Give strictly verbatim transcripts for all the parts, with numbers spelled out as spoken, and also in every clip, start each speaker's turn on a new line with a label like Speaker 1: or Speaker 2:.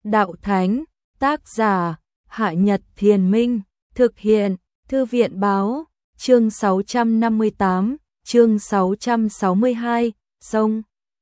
Speaker 1: Đạo Thánh, tác giả, Hạ Nhật Thiền Minh, thực hiện, Thư viện Báo, chương sáu trăm năm mươi tám, chương sáu trăm sáu mươi hai, sông.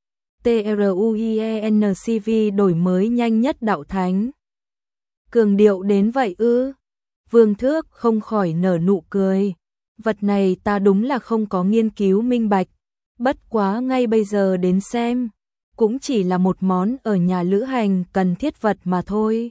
Speaker 1: TRUIENCV đổi mới nhanh nhất Đạo Thánh. Cường điệu đến vậy ư? Vương Thước không khỏi nở nụ cười. Vật này ta đúng là không có nghiên cứu minh bạch. Bất quá ngay bây giờ đến xem, cũng chỉ là một món ở nhà lữ hành cần thiết vật mà thôi.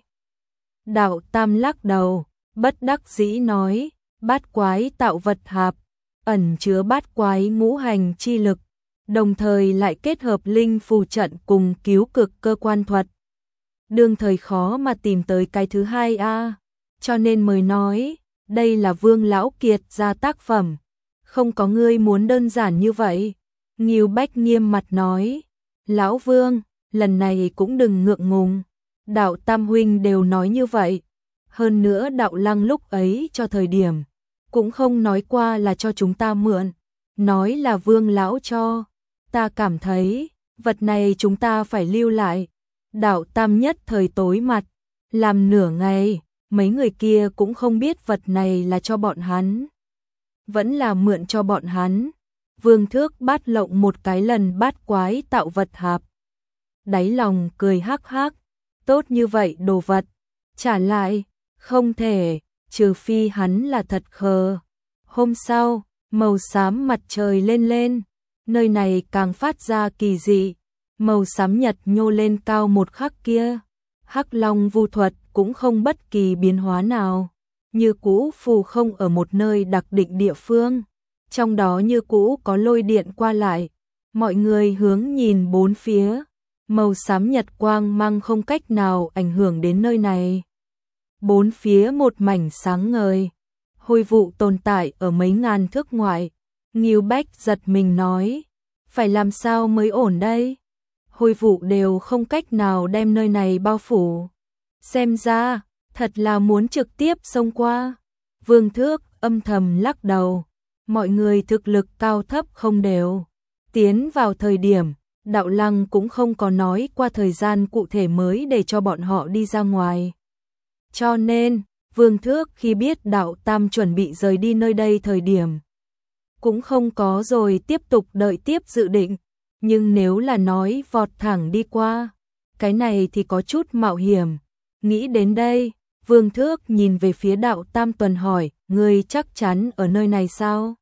Speaker 1: Đạo Tam lắc đầu, bất đắc dĩ nói, bát quái tạo vật hạp, ẩn chứa bát quái ngũ hành chi lực, đồng thời lại kết hợp linh phù trận cùng cứu cực cơ quan thuật. Đương thời khó mà tìm tới cái thứ hai a, cho nên mới nói, đây là Vương lão kiệt ra tác phẩm, không có ngươi muốn đơn giản như vậy. Ngưu Bách nghiêm mặt nói, lão Vương, lần này cũng đừng ngượng ngùng, Đạo Tam huynh đều nói như vậy, hơn nữa Đạo Lăng lúc ấy cho thời điểm, cũng không nói qua là cho chúng ta mượn, nói là Vương lão cho, ta cảm thấy, vật này chúng ta phải lưu lại. Đạo Tam nhất thời tối mặt, làm nửa ngày, mấy người kia cũng không biết vật này là cho bọn hắn, vẫn là mượn cho bọn hắn. Vương Thước bát lộng một cái lần bát quái tạo vật hạp, đáy lòng cười hắc hắc, tốt như vậy đồ vật, trả lại, không thể, trừ phi hắn là thật khờ. Hôm sau, màu xám mặt trời lên lên, nơi này càng phát ra kỳ dị, màu xám nhật nhô lên cao một khắc kia, Hắc Long vu thuật cũng không bất kỳ biến hóa nào, như cũ phù không ở một nơi đặc định địa phương. Trong đó như cũ có lôi điện qua lại, mọi người hướng nhìn bốn phía, màu xám nhật quang mang không cách nào ảnh hưởng đến nơi này. Bốn phía một mảnh sáng ngời, hôi vụ tồn tại ở mấy ngàn thước ngoại. Ngưu Bách giật mình nói, phải làm sao mới ổn đây? Hôi vụ đều không cách nào đem nơi này bao phủ. Xem ra, thật là muốn trực tiếp xông qua. Vương Thước âm thầm lắc đầu. Mọi người thực lực cao thấp không đều. Tiến vào thời điểm, Đạo Lăng cũng không có nói qua thời gian cụ thể mới để cho bọn họ đi ra ngoài. Cho nên, Vương Thước khi biết Đạo Tam chuẩn bị rời đi nơi đây thời điểm, cũng không có rồi tiếp tục đợi tiếp dự định. Nhưng nếu là nói vọt thẳng đi qua, cái này thì có chút mạo hiểm. Nghĩ đến đây, Vương Thước nhìn về phía Đạo Tam Tuần hỏi, ngươi chắc chắn ở nơi này sao?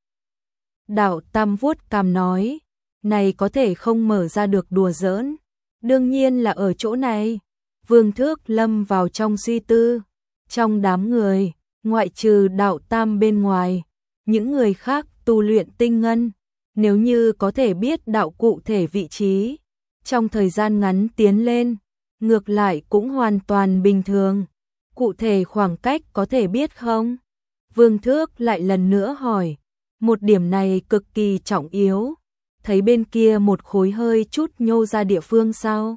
Speaker 1: Đạo Tam vuốt cằm nói, này có thể không mở ra được đùa giỡn, đương nhiên là ở chỗ này. Vương Thước lâm vào trong suy tư, trong đám người, ngoại trừ Đạo Tam bên ngoài, những người khác tu luyện tinh ngân, nếu như có thể biết đạo cụ thể vị trí, trong thời gian ngắn tiến lên, ngược lại cũng hoàn toàn bình thường. Cụ thể khoảng cách có thể biết không? Vương Thước lại lần nữa hỏi, một điểm này cực kỳ trọng yếu, thấy bên kia một khối hơi chút nhô ra địa phương sao?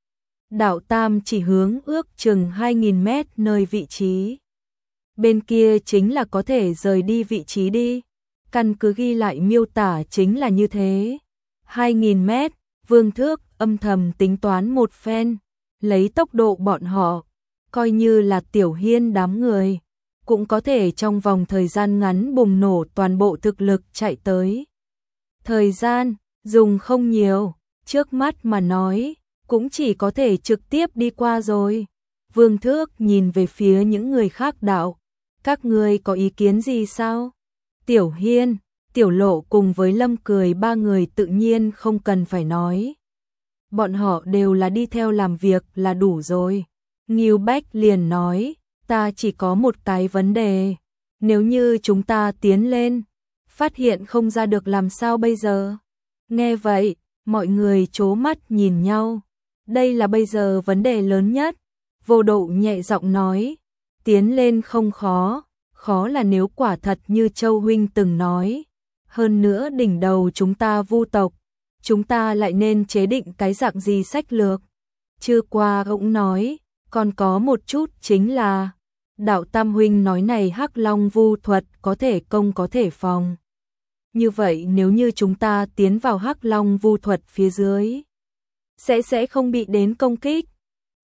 Speaker 1: Đạo Tam chỉ hướng ước chừng hai nghìn mét nơi vị trí. Bên kia chính là có thể rời đi vị trí đi. Căn cứ ghi lại miêu tả chính là như thế. hai nghìn mét, Vương Thước âm thầm tính toán một phen, lấy tốc độ bọn họ, coi như là Tiểu Hiên đám người, cũng có thể trong vòng thời gian ngắn bùng nổ toàn bộ thực lực chạy tới. Thời gian, dùng không nhiều, trước mắt mà nói, cũng chỉ có thể trực tiếp đi qua rồi. Vương Thước nhìn về phía những người khác đạo, các ngươi có ý kiến gì sao? Tiểu Hiên, Tiểu Lộ cùng với Lâm Cười ba người tự nhiên không cần phải nói. Bọn họ đều là đi theo làm việc là đủ rồi. Ngưu Bách liền nói, ta chỉ có một cái vấn đề. Nếu như chúng ta tiến lên, phát hiện không ra được làm sao bây giờ? Nghe vậy, mọi người trố mắt nhìn nhau. Đây là bây giờ vấn đề lớn nhất. Vô Độ nhẹ giọng nói, tiến lên không khó. Khó là nếu quả thật như Châu huynh từng nói, hơn nữa đỉnh đầu chúng ta vu tộc, chúng ta lại nên chế định cái dạng gì sách lược. Chưa qua cũng nói, còn có một chút chính là, Đạo Tam huynh nói này Hắc Long vu thuật có thể công có thể phòng. Như vậy nếu như chúng ta tiến vào Hắc Long vu thuật phía dưới, sẽ sẽ không bị đến công kích.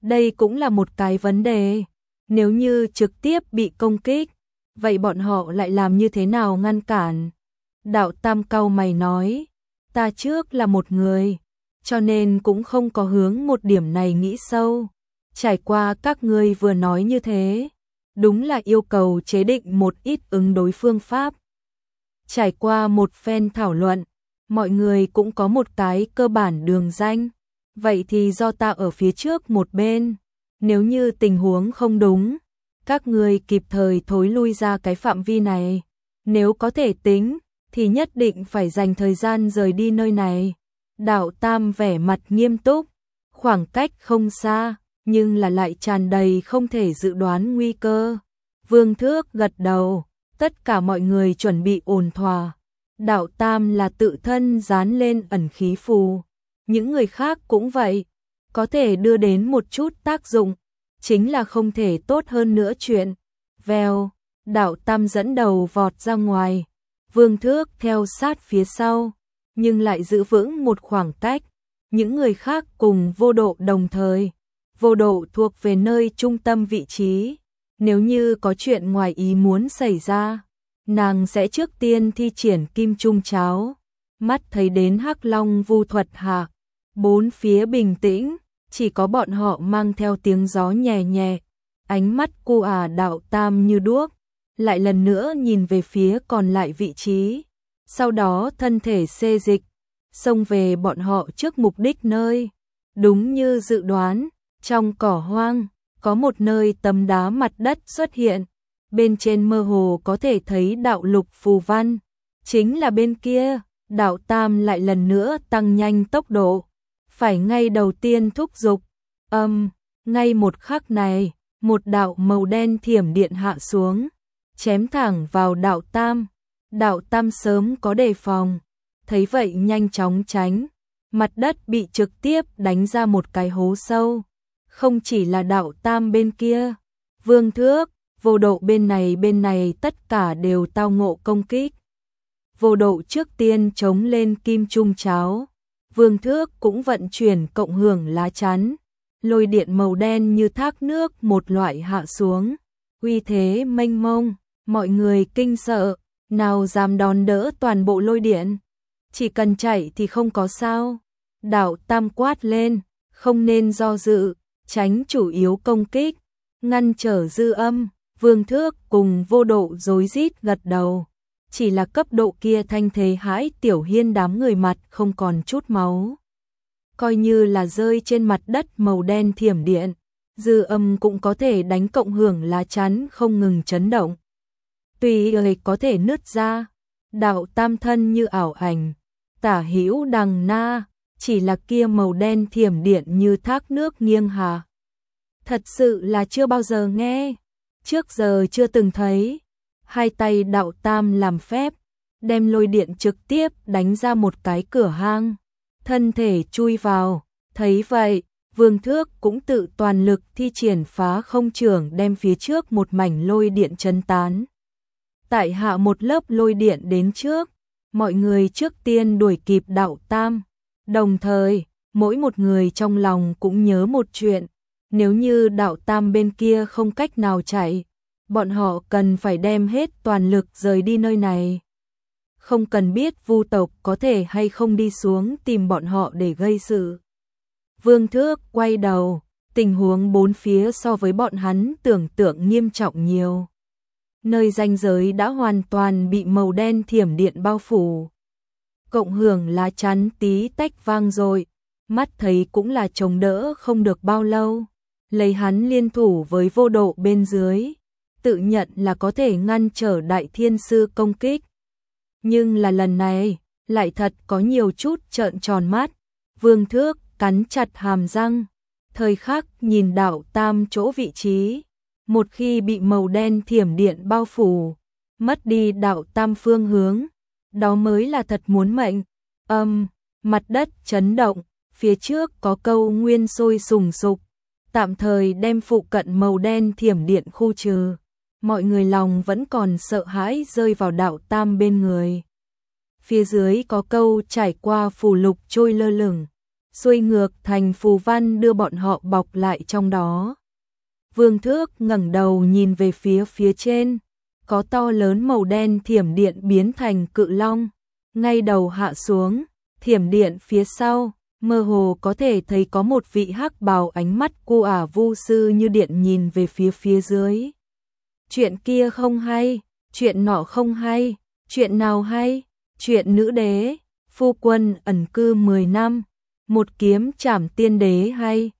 Speaker 1: Đây cũng là một cái vấn đề. Nếu như trực tiếp bị công kích, vậy bọn họ lại làm như thế nào ngăn cản? Đạo Tam cau mày nói, ta trước là một người, cho nên cũng không có hướng một điểm này nghĩ sâu. Trải qua các ngươi vừa nói như thế, đúng là yêu cầu chế định một ít ứng đối phương pháp. Trải qua một phen thảo luận, mọi người cũng có một cái cơ bản đường ranh. Vậy thì do ta ở phía trước một bên, nếu như tình huống không đúng, các ngươi kịp thời thối lui ra cái phạm vi này. Nếu có thể tính, thì nhất định phải dành thời gian rời đi nơi này. Đạo Tam vẻ mặt nghiêm túc, khoảng cách không xa, nhưng là lại tràn đầy không thể dự đoán nguy cơ. Vương Thước gật đầu, tất cả mọi người chuẩn bị ổn thỏa. Đạo Tam là tự thân dán lên ẩn khí phù, những người khác cũng vậy, có thể đưa đến một chút tác dụng, chính là không thể tốt hơn nữa chuyện. Vèo, Đạo Tam dẫn đầu vọt ra ngoài, Vương Thước theo sát phía sau, nhưng lại giữ vững một khoảng cách. Những người khác cùng Vô Độ đồng thời. Vô Độ thuộc về nơi trung tâm vị trí, nếu như có chuyện ngoài ý muốn xảy ra, nàng sẽ trước tiên thi triển Kim Trung Cháo. Mắt thấy đến Hắc Long vu thuật hạ, bốn phía bình tĩnh, chỉ có bọn họ mang theo tiếng gió nhẹ nhẹ. Ánh mắt cô ả Đạo Tam như đuốc, lại lần nữa nhìn về phía còn lại vị trí, sau đó thân thể xê dịch, xông về bọn họ trước mục đích nơi. Đúng như dự đoán, trong cỏ hoang, có một nơi tấm đá mặt đất xuất hiện, bên trên mơ hồ có thể thấy đạo lục phù văn, chính là bên kia. Đạo Tam lại lần nữa tăng nhanh tốc độ, phải ngay đầu tiên thúc giục. Âm, ngay một khắc này, một đạo màu đen thiểm điện hạ xuống, chém thẳng vào Đạo Tam. Đạo Tam sớm có đề phòng, thấy vậy nhanh chóng tránh, mặt đất bị trực tiếp đánh ra một cái hố sâu. Không chỉ là Đạo Tam bên kia, Vương Thước, Vô Độ bên này bên này tất cả đều tao ngộ công kích. Vô Độ trước tiên chống lên Kim Trung Cháo, Vương Thước cũng vận chuyển cộng hưởng lá chắn, lôi điện màu đen như thác nước một loại hạ xuống, uy thế mênh mông, mọi người kinh sợ, nào dám đón đỡ toàn bộ lôi điện, chỉ cần chạy thì không có sao. Đạo Tam quát lên, không nên do dự, tránh chủ yếu công kích, ngăn trở dư âm. Vương Thước cùng Vô Độ rối rít gật đầu, chỉ là cấp độ kia thanh thế hãi Tiểu Hiên đám người mặt không còn chút máu. Coi như là rơi trên mặt đất màu đen thiểm điện, dư âm cũng có thể đánh cộng hưởng lá chắn không ngừng chấn động. Tùy người có thể nứt ra, Đạo Tam thân như ảo ảnh, tả hữu đằng na, chỉ là kia màu đen thiểm điện như thác nước nghiêng hạ. Thật sự là chưa bao giờ nghe, trước giờ chưa từng thấy. Hai tay Đạo Tam làm phép, đem lôi điện trực tiếp đánh ra một cái cửa hang, thân thể chui vào. Thấy vậy, Vương Thước cũng tự toàn lực thi triển phá không trưởng đem phía trước một mảnh lôi điện chấn tán. Tại hạ một lớp lôi điện đến trước, mọi người trước tiên đuổi kịp Đạo Tam. Đồng thời, mỗi một người trong lòng cũng nhớ một chuyện, nếu như Đạo Tam bên kia không cách nào chạy, bọn họ cần phải đem hết toàn lực rời đi nơi này. Không cần biết Vu tộc có thể hay không đi xuống tìm bọn họ để gây sự. Vương Thước quay đầu, tình huống bốn phía so với bọn hắn tưởng tượng nghiêm trọng nhiều. Nơi ranh giới đã hoàn toàn bị màu đen thiểm điện bao phủ. Cộng hưởng lá chắn tí tách vang rồi, mắt thấy cũng là chống đỡ không được bao lâu. Lấy hắn liên thủ với Vô Độ bên dưới, tự nhận là có thể ngăn trở Đại Thiên Sư công kích. Nhưng là lần này, lại thật có nhiều chút trợn tròn mắt. Vương Thước cắn chặt hàm răng, thời khắc nhìn Đạo Tam chỗ vị trí. Một khi bị màu đen thiểm điện bao phủ, mất đi Đạo Tam phương hướng, đó mới là thật muốn mệnh. Âm, mặt đất chấn động, phía trước có câu nguyên sôi sùng sục, tạm thời đem phụ cận màu đen thiểm điện khu trừ. Mọi người lòng vẫn còn sợ hãi rơi vào Đạo Tam bên người. Phía dưới có câu trải qua phù lục trôi lơ lửng, xuôi ngược thành phù văn đưa bọn họ bọc lại trong đó. Vương Thước ngẩng đầu nhìn về phía phía trên, có to lớn màu đen thiểm điện biến thành cự long, ngay đầu hạ xuống, thiểm điện phía sau, mơ hồ có thể thấy có một vị hắc bào ánh mắt cô ả vu sư như điện nhìn về phía phía dưới. Chuyện kia không hay, chuyện nọ không hay, chuyện nào hay, chuyện nữ đế, phu quân ẩn cư mười năm, một kiếm trảm tiên đế hay.